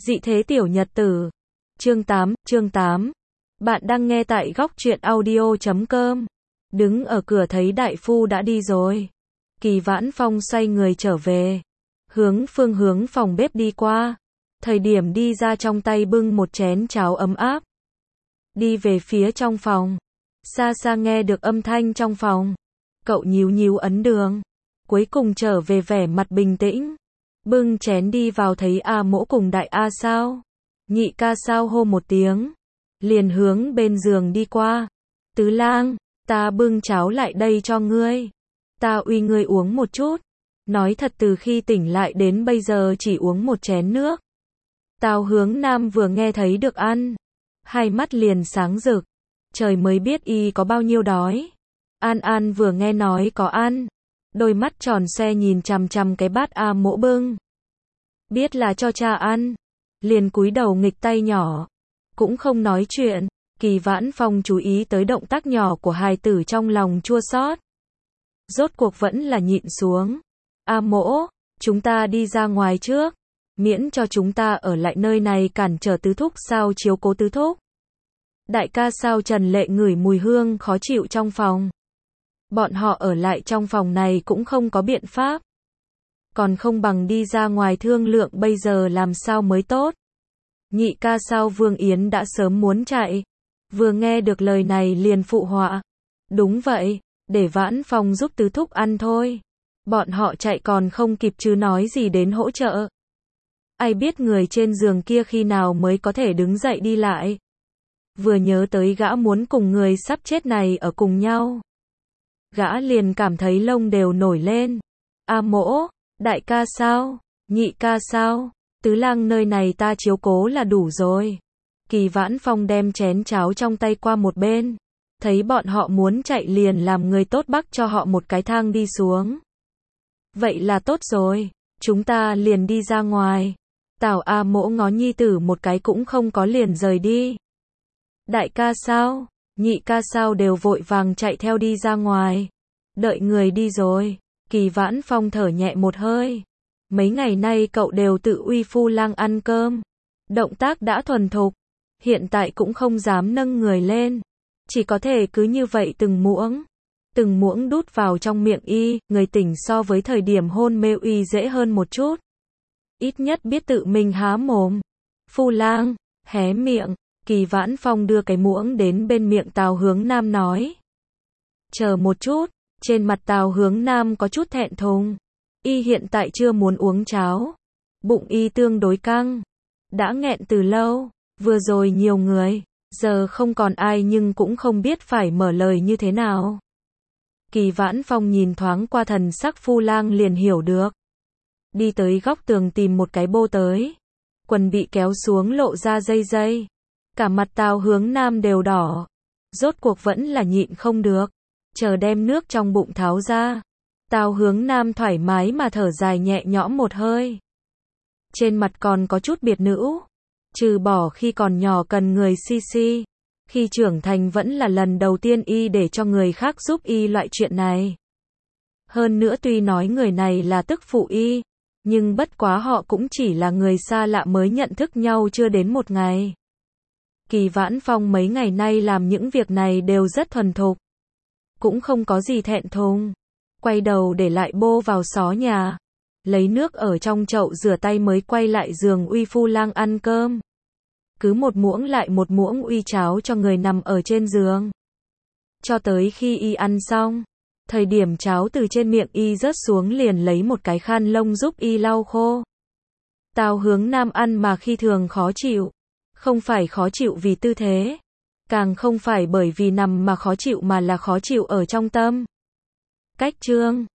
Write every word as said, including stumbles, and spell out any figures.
Dị thế tiểu nhật tử. Chương tám, chương tám. Bạn đang nghe tại góc truyện audio chấm com. Đứng ở cửa thấy đại phu đã đi rồi. Kỳ Vãn Phong xoay người trở về. Hướng phương hướng phòng bếp đi qua. Thời điểm đi ra trong tay bưng một chén cháo ấm áp. Đi về phía trong phòng. Xa xa nghe được âm thanh trong phòng. Cậu nhíu nhíu ấn đường. Cuối cùng trở về vẻ mặt bình tĩnh. Bưng chén đi vào thấy A Mỗ cùng đại A Sao. Nhị ca Sao hô một tiếng. Liền hướng bên giường đi qua. Tứ lang, ta bưng cháo lại đây cho ngươi. Ta uy ngươi uống một chút. Nói thật từ khi tỉnh lại đến bây giờ chỉ uống một chén nước. Tào Hướng Nam vừa nghe thấy được ăn. Hai mắt liền sáng rực. Trời mới biết y có bao nhiêu đói. An An vừa nghe nói có ăn. Đôi mắt tròn xoe nhìn chằm chằm cái bát A Mỗ bưng. Biết là cho cha ăn. Liền cúi đầu nghịch tay nhỏ. Cũng không nói chuyện. Kỳ Vãn Phong chú ý tới động tác nhỏ của hài tử trong lòng chua xót. Rốt cuộc vẫn là nhịn xuống. A Mỗ, chúng ta đi ra ngoài trước. Miễn cho chúng ta ở lại nơi này cản trở tứ thúc Sao chiếu cố tứ thúc. Đại ca Sao Trần Lệ ngửi mùi hương khó chịu trong phòng. Bọn họ ở lại trong phòng này cũng không có biện pháp. Còn không bằng đi ra ngoài thương lượng bây giờ làm sao mới tốt. Nhị ca Sao Vương Yến đã sớm muốn chạy. Vừa nghe được lời này liền phụ họa. Đúng vậy, để Vãn Phong giúp tứ thúc ăn thôi. Bọn họ chạy còn không kịp chứ nói gì đến hỗ trợ. Ai biết người trên giường kia khi nào mới có thể đứng dậy đi lại. Vừa nhớ tới gã muốn cùng người sắp chết này ở cùng nhau. Gã liền cảm thấy lông đều nổi lên. A Mỗ, đại ca Sao, nhị ca Sao, tứ lang nơi này ta chiếu cố là đủ rồi. Kỳ Vãn Phong đem chén cháo trong tay qua một bên. Thấy bọn họ muốn chạy liền làm người tốt bắc cho họ một cái thang đi xuống. Vậy là tốt rồi, chúng ta liền đi ra ngoài. Tào A Mỗ ngó nhi tử một cái cũng không có liền rời đi. Đại ca Sao, nhị ca Sao đều vội vàng chạy theo đi ra ngoài. Đợi người đi rồi, Kỳ Vãn Phong thở nhẹ một hơi. Mấy ngày nay cậu đều tự uy phu lang ăn cơm. Động tác đã thuần thục. Hiện tại cũng không dám nâng người lên. Chỉ có thể cứ như vậy từng muỗng. Từng muỗng đút vào trong miệng y. Người tỉnh so với thời điểm hôn mê y dễ hơn một chút. Ít nhất biết tự mình há mồm. Phu lang, hé miệng. Kỳ Vãn Phong đưa cái muỗng đến bên miệng Tào Hướng Nam nói. Chờ một chút. Trên mặt Tào Hướng Nam có chút thẹn thùng. Y hiện tại chưa muốn uống cháo. Bụng y tương đối căng. Đã nghẹn từ lâu. Vừa rồi nhiều người. Giờ không còn ai nhưng cũng không biết phải mở lời như thế nào. Kỳ Vãn Phong nhìn thoáng qua thần sắc phu lang liền hiểu được. Đi tới góc tường tìm một cái bô tới. Quần bị kéo xuống lộ ra dây dây. Cả mặt Tào Hướng Nam đều đỏ. Rốt cuộc vẫn là nhịn không được. Chờ đem nước trong bụng tháo ra. Tào Hướng Nam thoải mái mà thở dài nhẹ nhõm một hơi. Trên mặt còn có chút biệt nữ. Trừ bỏ khi còn nhỏ cần người si si. Khi trưởng thành vẫn là lần đầu tiên y để cho người khác giúp y loại chuyện này. Hơn nữa tuy nói người này là tức phụ y. Nhưng bất quá họ cũng chỉ là người xa lạ mới nhận thức nhau chưa đến một ngày. Kỳ Vãn Phong mấy ngày nay làm những việc này đều rất thuần thục. Cũng không có gì thẹn thùng. Quay đầu để lại bô vào xó nhà. Lấy nước ở trong chậu rửa tay mới quay lại giường uy phu lang ăn cơm. Cứ một muỗng lại một muỗng uy cháo cho người nằm ở trên giường. Cho tới khi y ăn xong. Thời điểm cháo từ trên miệng y rớt xuống liền lấy một cái khăn lông giúp y lau khô. Tào Hướng Nam ăn mà khi thường khó chịu. Không phải khó chịu vì tư thế. Càng không phải bởi vì nằm mà khó chịu mà là khó chịu ở trong tâm. Cách chương